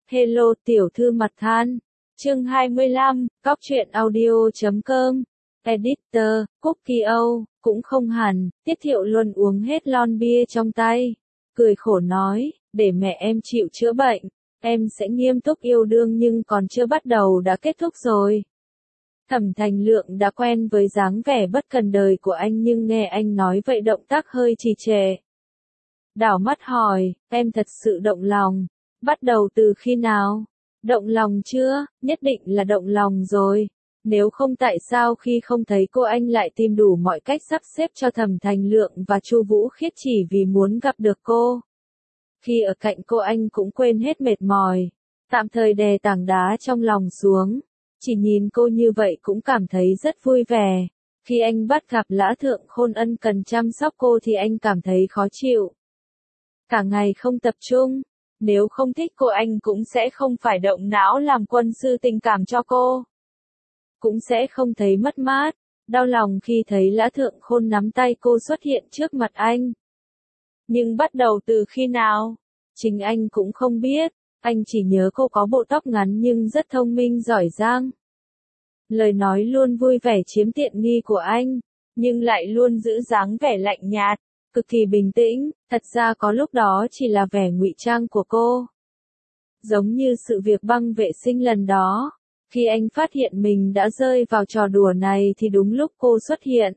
Hello tiểu thư mặt than. Chương 25, Cóc truyện audio.com. Editor, Cookie Âu, cũng không hẳn, Tiết Thiệu Luân uống hết lon bia trong tay. Cười khổ nói, để mẹ em chịu chữa bệnh, em sẽ nghiêm túc yêu đương nhưng còn chưa bắt đầu đã kết thúc rồi. Thẩm Thành Lượng đã quen với dáng vẻ bất cần đời của anh nhưng nghe anh nói vậy động tác hơi trì trệ. Đảo mắt hỏi, em thật sự động lòng. Bắt đầu từ khi nào? Động lòng chưa? Nhất định là động lòng rồi. Nếu không tại sao khi không thấy cô anh lại tìm đủ mọi cách sắp xếp cho Thẩm Thành Lượng và Chu Vũ Khiết chỉ vì muốn gặp được cô. Khi ở cạnh cô anh cũng quên hết mệt mỏi, tạm thời đè tảng đá trong lòng xuống. Chỉ nhìn cô như vậy cũng cảm thấy rất vui vẻ. Khi anh bắt gặp Lã Thượng Khôn ân cần chăm sóc cô thì anh cảm thấy khó chịu. Cả ngày không tập trung. Nếu không thích cô anh cũng sẽ không phải động não làm quân sư tình cảm cho cô. Cũng sẽ không thấy mất mát, đau lòng khi thấy Lã Thượng Khôn nắm tay cô xuất hiện trước mặt anh. Nhưng bắt đầu từ khi nào? Chính anh cũng không biết, anh chỉ nhớ cô có bộ tóc ngắn nhưng rất thông minh giỏi giang. Lời nói luôn vui vẻ chiếm tiện nghi của anh, nhưng lại luôn giữ dáng vẻ lạnh nhạt, cực kỳ bình tĩnh, thật ra có lúc đó chỉ là vẻ ngụy trang của cô. Giống như sự việc băng vệ sinh lần đó, khi anh phát hiện mình đã rơi vào trò đùa này thì đúng lúc cô xuất hiện.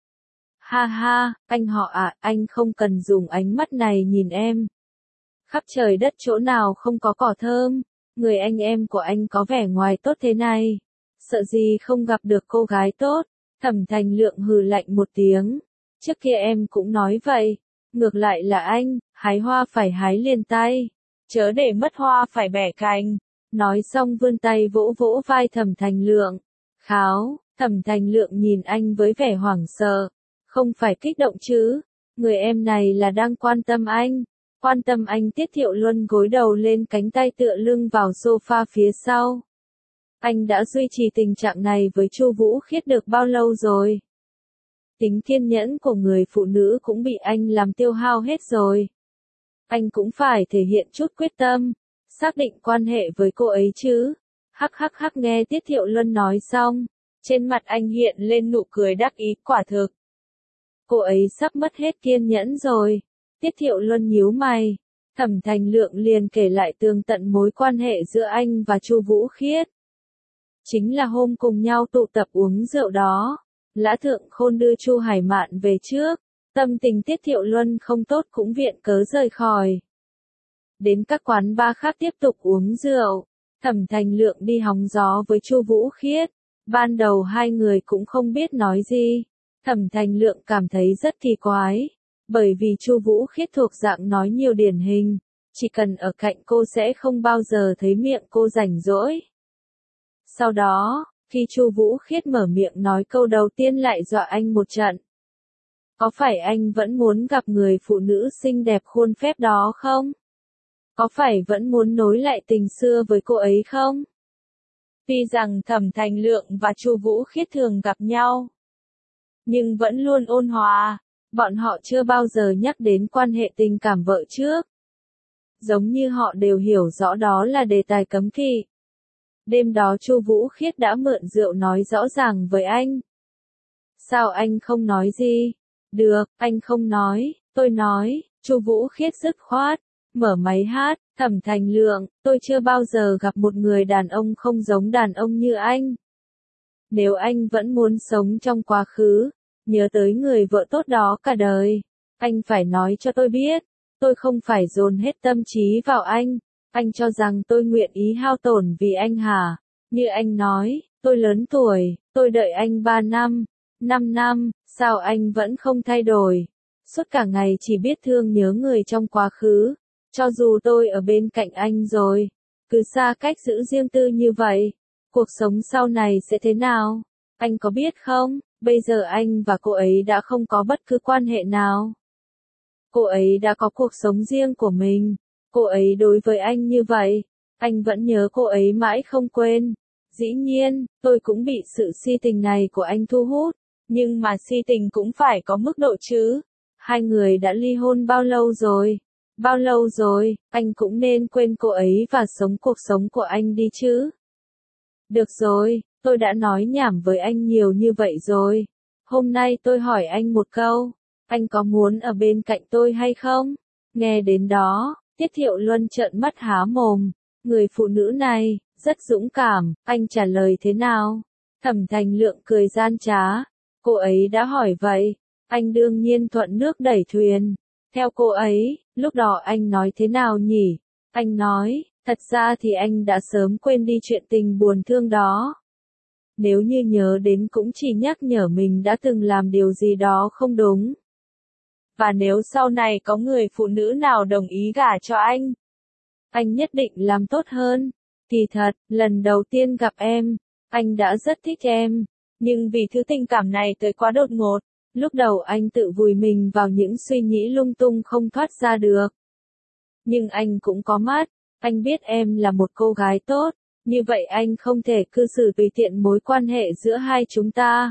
Ha ha, anh họ à, anh không cần dùng ánh mắt này nhìn em. Khắp trời đất chỗ nào không có cỏ thơm, người anh em của anh có vẻ ngoài tốt thế này. Sợ gì không gặp được cô gái tốt. Thẩm Thành Lượng hừ lạnh một tiếng. Trước kia em cũng nói vậy. Ngược lại là anh, hái hoa phải hái liền tay. Chớ để mất hoa phải bẻ cành. Nói xong vươn tay vỗ vỗ vai Thẩm Thành Lượng. Kháo, Thẩm Thành Lượng nhìn anh với vẻ hoảng sợ. Không phải kích động chứ. Người em này là đang quan tâm anh. Quan tâm anh. Tiết Thiệu Luân gối đầu lên cánh tay tựa lưng vào sofa phía sau. Anh đã duy trì tình trạng này với Chu Vũ Khiết được bao lâu rồi? Tính kiên nhẫn của người phụ nữ cũng bị anh làm tiêu hao hết rồi. Anh cũng phải thể hiện chút quyết tâm, xác định quan hệ với cô ấy chứ. Hắc hắc hắc, nghe Tiết Thiệu Luân nói xong, trên mặt anh hiện lên nụ cười đắc ý. Quả thực, cô ấy sắp mất hết kiên nhẫn rồi. Tiết Thiệu Luân nhíu mày. Thẩm Thành Lượng liền kể lại tường tận mối quan hệ giữa anh và Chu Vũ Khiết. Chính là hôm cùng nhau tụ tập uống rượu đó, Lã Thượng Khôn đưa Chu Hải Mạn về trước, tâm tình Tiết Thiệu Luân không tốt cũng viện cớ rời khỏi. Đến các quán bar khác tiếp tục uống rượu, Thẩm Thành Lượng đi hóng gió với Chu Vũ Khiết. Ban đầu hai người cũng không biết nói gì, Thẩm Thành Lượng cảm thấy rất kỳ quái, bởi vì Chu Vũ Khiết thuộc dạng nói nhiều điển hình, chỉ cần ở cạnh cô sẽ không bao giờ thấy miệng cô rảnh rỗi. Sau đó, khi Chu Vũ Khiết mở miệng nói câu đầu tiên lại dọa anh một trận. Có phải anh vẫn muốn gặp người phụ nữ xinh đẹp khuôn phép đó không? Có phải vẫn muốn nối lại tình xưa với cô ấy không? Tuy rằng Thẩm Thành Lượng và Chu Vũ Khiết thường gặp nhau, nhưng vẫn luôn ôn hòa, bọn họ chưa bao giờ nhắc đến quan hệ tình cảm vợ trước. Giống như họ đều hiểu rõ đó là đề tài cấm kỵ. Đêm đó Chu Vũ Khiết đã mượn rượu nói rõ ràng với anh. Sao anh không nói gì? Được, anh không nói, tôi nói. Chu Vũ Khiết dứt khoát, mở máy hát. Thẩm Thành Lượng, tôi chưa bao giờ gặp một người đàn ông không giống đàn ông như anh. Nếu anh vẫn muốn sống trong quá khứ, nhớ tới người vợ tốt đó cả đời, anh phải nói cho tôi biết. Tôi không phải dồn hết tâm trí vào anh. Anh cho rằng tôi nguyện ý hao tổn vì anh hả? Như anh nói, tôi lớn tuổi, tôi đợi anh 3 năm, 5 năm, sao anh vẫn không thay đổi? Suốt cả ngày chỉ biết thương nhớ người trong quá khứ, cho dù tôi ở bên cạnh anh rồi, cứ xa cách giữ riêng tư như vậy, cuộc sống sau này sẽ thế nào? Anh có biết không, bây giờ anh và cô ấy đã không có bất cứ quan hệ nào. Cô ấy đã có cuộc sống riêng của mình. Cô ấy đối với anh như vậy, anh vẫn nhớ cô ấy mãi không quên. Dĩ nhiên, tôi cũng bị sự si tình này của anh thu hút, nhưng mà si tình cũng phải có mức độ chứ. Hai người đã ly hôn bao lâu rồi? Bao lâu rồi, anh cũng nên quên cô ấy và sống cuộc sống của anh đi chứ. Được rồi, tôi đã nói nhảm với anh nhiều như vậy rồi. Hôm nay tôi hỏi anh một câu, anh có muốn ở bên cạnh tôi hay không? Nghe đến đó, Tiết Thiệu Luân trợn mắt há mồm. Người phụ nữ này, rất dũng cảm, anh trả lời thế nào? Thẩm Thành Lượng cười gian trá. Cô ấy đã hỏi vậy, anh đương nhiên thuận nước đẩy thuyền. Theo cô ấy, lúc đó anh nói thế nào nhỉ? Anh nói, thật ra thì anh đã sớm quên đi chuyện tình buồn thương đó. Nếu như nhớ đến cũng chỉ nhắc nhở mình đã từng làm điều gì đó không đúng. Và nếu sau này có người phụ nữ nào đồng ý gả cho anh nhất định làm tốt hơn. Kỳ thật, lần đầu tiên gặp em, anh đã rất thích em. Nhưng vì thứ tình cảm này tới quá đột ngột, lúc đầu anh tự vùi mình vào những suy nghĩ lung tung không thoát ra được. Nhưng anh cũng có mắt, anh biết em là một cô gái tốt, như vậy anh không thể cư xử tùy tiện mối quan hệ giữa hai chúng ta.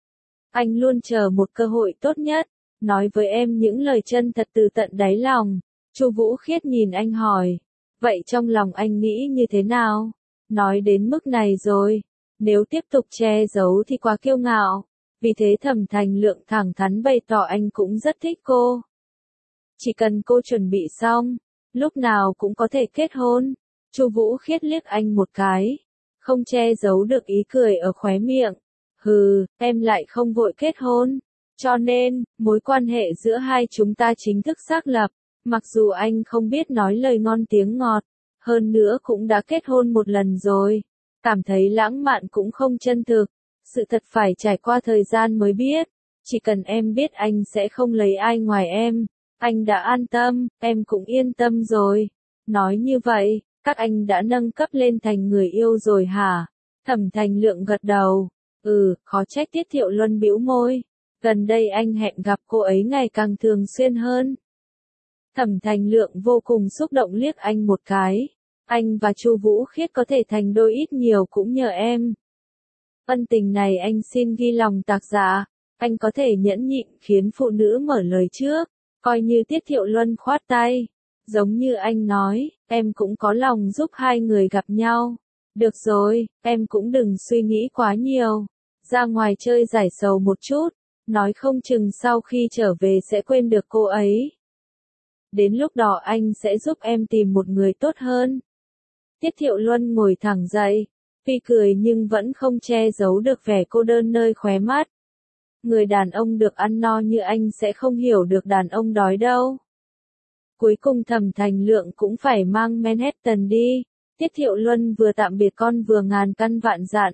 Anh luôn chờ một cơ hội tốt nhất, nói với em những lời chân thật từ tận đáy lòng. Chu Vũ Khiết nhìn anh hỏi, vậy trong lòng anh nghĩ như thế nào? Nói đến mức này rồi, nếu tiếp tục che giấu thì quá kiêu ngạo. Vì thế Thẩm Thành Lượng thẳng thắn bày tỏ anh cũng rất thích cô. Chỉ cần cô chuẩn bị xong, lúc nào cũng có thể kết hôn. Chu Vũ Khiết liếc anh một cái, không che giấu được ý cười ở khóe miệng. Hừ, em lại không vội kết hôn. Cho nên, mối quan hệ giữa hai chúng ta chính thức xác lập. Mặc dù anh không biết nói lời ngon tiếng ngọt, hơn nữa cũng đã kết hôn một lần rồi. Cảm thấy lãng mạn cũng không chân thực. Sự thật phải trải qua thời gian mới biết. Chỉ cần em biết anh sẽ không lấy ai ngoài em, anh đã an tâm, em cũng yên tâm rồi. Nói như vậy, các anh đã nâng cấp lên thành người yêu rồi hả? Thẩm Thành Lượng gật đầu. Khó trách Tiết Thiệu Luân bĩu môi. Gần đây anh hẹn gặp cô ấy ngày càng thường xuyên hơn. Thẩm Thành Lượng vô cùng xúc động liếc anh một cái. Anh và Chu Vũ Khiết có thể thành đôi ít nhiều cũng nhờ em. Ân tình này anh xin ghi lòng tạc dạ. Anh có thể nhẫn nhịn khiến phụ nữ mở lời trước. Coi như Tiết Thiệu Luân khoát tay. Giống như anh nói, em cũng có lòng giúp hai người gặp nhau. Được rồi, em cũng đừng suy nghĩ quá nhiều. Ra ngoài chơi giải sầu một chút. Nói không chừng sau khi trở về sẽ quên được cô ấy. Đến lúc đó anh sẽ giúp em tìm một người tốt hơn. Tiết Thiệu Luân ngồi thẳng dậy. Tuy cười nhưng vẫn không che giấu được vẻ cô đơn nơi khóe mắt. Người đàn ông được ăn no như anh sẽ không hiểu được đàn ông đói đâu. Cuối cùng Thẩm Thành Lượng cũng phải mang Manhattan đi. Tiết Thiệu Luân vừa tạm biệt con vừa ngàn căn vạn dặn.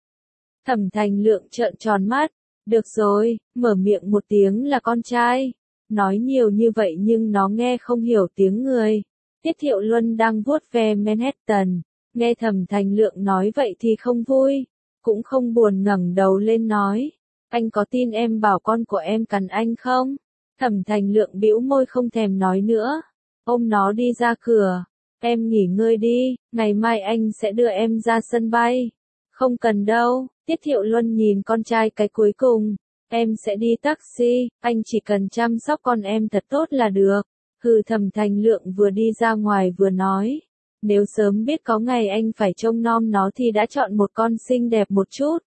Thẩm Thành Lượng trợn tròn mắt. Được rồi, mở miệng một tiếng là con trai. Nói nhiều như vậy nhưng nó nghe không hiểu tiếng người. Tiết Thiệu Luân đang vuốt ve Manhattan. Nghe Thẩm Thành Lượng nói vậy thì không vui. Cũng không buồn ngẩng đầu lên nói. Anh có tin em bảo con của em cắn anh không? Thẩm Thành Lượng bĩu môi không thèm nói nữa. Ôm nó đi ra cửa. Em nghỉ ngơi đi, ngày mai anh sẽ đưa em ra sân bay. Không cần đâu, Tiết Thiệu Luân nhìn con trai cái cuối cùng. Em sẽ đi taxi, anh chỉ cần chăm sóc con em thật tốt là được. Thẩm Thành Lượng vừa đi ra ngoài vừa nói. Nếu sớm biết có ngày anh phải trông nom nó thì đã chọn một con xinh đẹp một chút.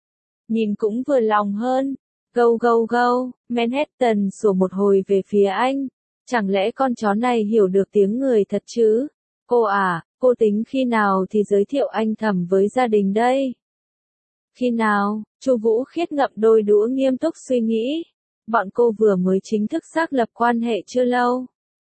Nhìn cũng vừa lòng hơn. Gâu gâu gâu, Manhattan sủa một hồi về phía anh. Chẳng lẽ con chó này hiểu được tiếng người thật chứ? Cô à, cô tính khi nào thì giới thiệu anh Thẩm với gia đình đây? Khi nào? Chu Vũ Khiết ngậm đôi đũa nghiêm túc suy nghĩ. Bọn cô vừa mới chính thức xác lập quan hệ chưa lâu.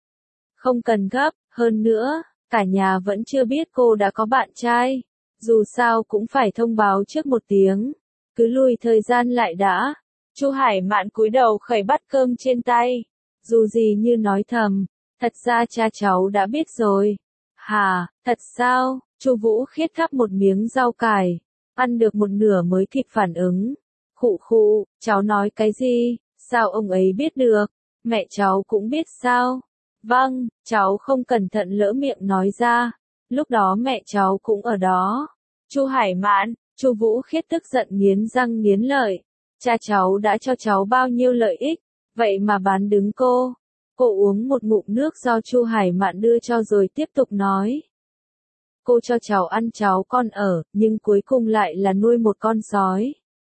Không cần gấp, hơn nữa, cả nhà vẫn chưa biết cô đã có bạn trai. Dù sao cũng phải thông báo trước một tiếng. Cứ lùi thời gian lại đã. Chu Hải Mạn cúi đầu khẩy bát cơm trên tay. Dù gì như nói thầm, thật ra cha cháu đã biết rồi. Hả, thật sao? Chu Vũ Khiết gắp một miếng rau cải, ăn được một nửa mới kịp phản ứng. Khụ khụ, cháu nói cái gì? Sao ông ấy biết được? Mẹ cháu cũng biết sao? Vâng, cháu không cẩn thận lỡ miệng nói ra. Lúc đó mẹ cháu cũng ở đó. Chu Hải Mạn, Chu Vũ Khiết tức giận nghiến răng nghiến lợi. Cha cháu đã cho cháu bao nhiêu lợi ích, vậy mà bán đứng cô. Cô uống một ngụm nước do Chu Hải Mạn đưa cho rồi tiếp tục nói. Cô cho cháu ăn cháu con ở, nhưng cuối cùng lại là nuôi một con sói.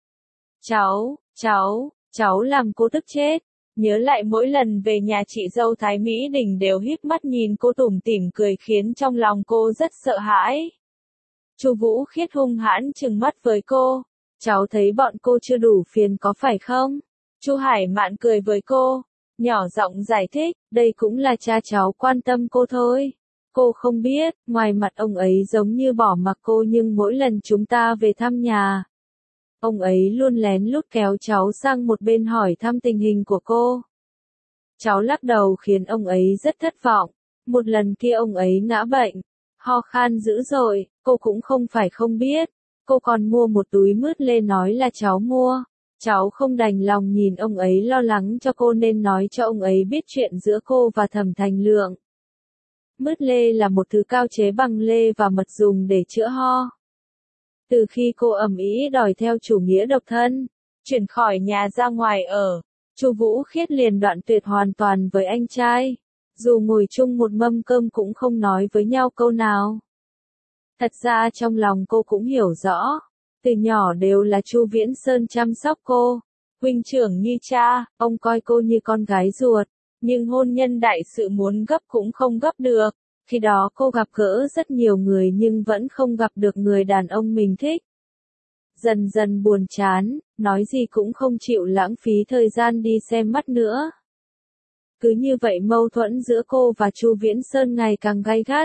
Cháu làm cô tức chết. Nhớ lại mỗi lần về nhà chị dâu Thái Mỹ Đình đều híp mắt nhìn cô tủm tỉm cười khiến trong lòng cô rất sợ hãi. Chu Vũ Khiết hung hãn trừng mắt với cô. Cháu thấy bọn cô chưa đủ phiền có phải không? Chu Hải Mạn cười với cô, nhỏ giọng giải thích, đây cũng là cha cháu quan tâm cô thôi. Cô không biết, ngoài mặt ông ấy giống như bỏ mặc cô nhưng mỗi lần chúng ta về thăm nhà, ông ấy luôn lén lút kéo cháu sang một bên hỏi thăm tình hình của cô. Cháu lắc đầu khiến ông ấy rất thất vọng. Một lần kia ông ấy ngã bệnh, ho khan dữ dội, cô cũng không phải không biết. Cô còn mua một túi mứt lê nói là cháu mua. Cháu không đành lòng nhìn ông ấy lo lắng cho cô nên nói cho ông ấy biết chuyện giữa cô và Thẩm Thành Lượng. Mứt lê là một thứ cao chế bằng lê và mật dùng để chữa ho. Từ khi cô ầm ĩ đòi theo chủ nghĩa độc thân, chuyển khỏi nhà ra ngoài ở, Chu Vũ Khiết liền đoạn tuyệt hoàn toàn với anh trai. Dù ngồi chung một mâm cơm cũng không nói với nhau câu nào. Thật ra trong lòng cô cũng hiểu rõ, từ nhỏ đều là Chu Viễn Sơn chăm sóc cô, huynh trưởng như cha, ông coi cô như con gái ruột, nhưng hôn nhân đại sự muốn gấp cũng không gấp được. Khi đó cô gặp gỡ rất nhiều người nhưng vẫn không gặp được người đàn ông mình thích. Dần dần buồn chán, nói gì cũng không chịu lãng phí thời gian đi xem mắt nữa. Cứ như vậy mâu thuẫn giữa cô và Chu Viễn Sơn ngày càng gay gắt.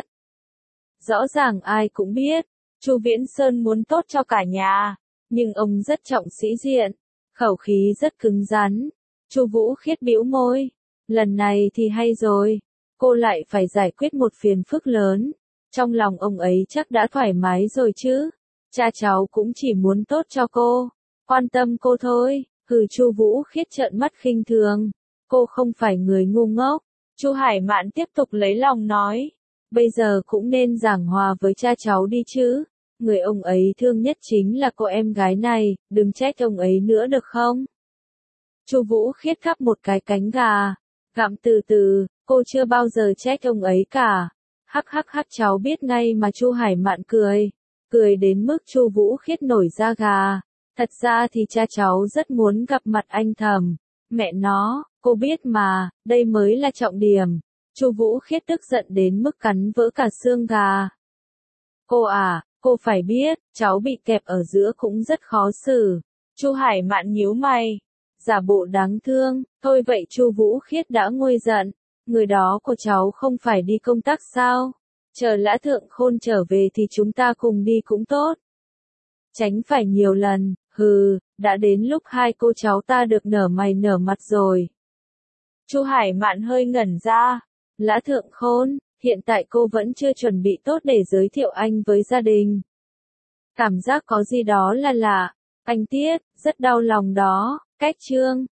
Rõ ràng ai cũng biết, Chu Viễn Sơn muốn tốt cho cả nhà, nhưng ông rất trọng sĩ diện, khẩu khí rất cứng rắn. Chu Vũ Khiết bĩu môi, lần này thì hay rồi, cô lại phải giải quyết một phiền phức lớn. Trong lòng ông ấy chắc đã thoải mái rồi chứ. Cha cháu cũng chỉ muốn tốt cho cô, quan tâm cô thôi. Hừ, Chu Vũ Khiết trợn mắt khinh thường. Cô không phải người ngu ngốc. Chu Hải Mạn tiếp tục lấy lòng nói, bây giờ cũng nên giảng hòa với cha cháu đi chứ. Người ông ấy thương nhất chính là cô em gái này, đừng trách ông ấy nữa được không? Chu Vũ Khiết khắp một cái cánh gà, gặm từ từ, cô chưa bao giờ trách ông ấy cả. Hắc hắc hắc, cháu biết ngay mà. Chu Hải Mạn cười đến mức Chu Vũ Khiết nổi da gà. Thật ra thì cha cháu rất muốn gặp mặt anh Thẩm. Mẹ nó, cô biết mà, đây mới là trọng điểm. Chu Vũ Khiết tức giận đến mức cắn vỡ cả xương gà. Cô à, cô phải biết, cháu bị kẹp ở giữa cũng rất khó xử. Chu Hải Mạn nhíu mày, giả bộ đáng thương. Thôi vậy Chu Vũ Khiết đã nguôi giận. Người đó của cháu không phải đi công tác sao? Chờ Lã Thượng Khôn trở về thì chúng ta cùng đi cũng tốt. Tránh phải nhiều lần, hừ, đã đến lúc hai cô cháu ta được nở mày nở mặt rồi. Chu Hải Mạn hơi ngẩn ra. Lã Thượng Khôn, hiện tại cô vẫn chưa chuẩn bị tốt để giới thiệu anh với gia đình. Cảm giác có gì đó là lạ. Anh Tiết, rất đau lòng đó. Cách chương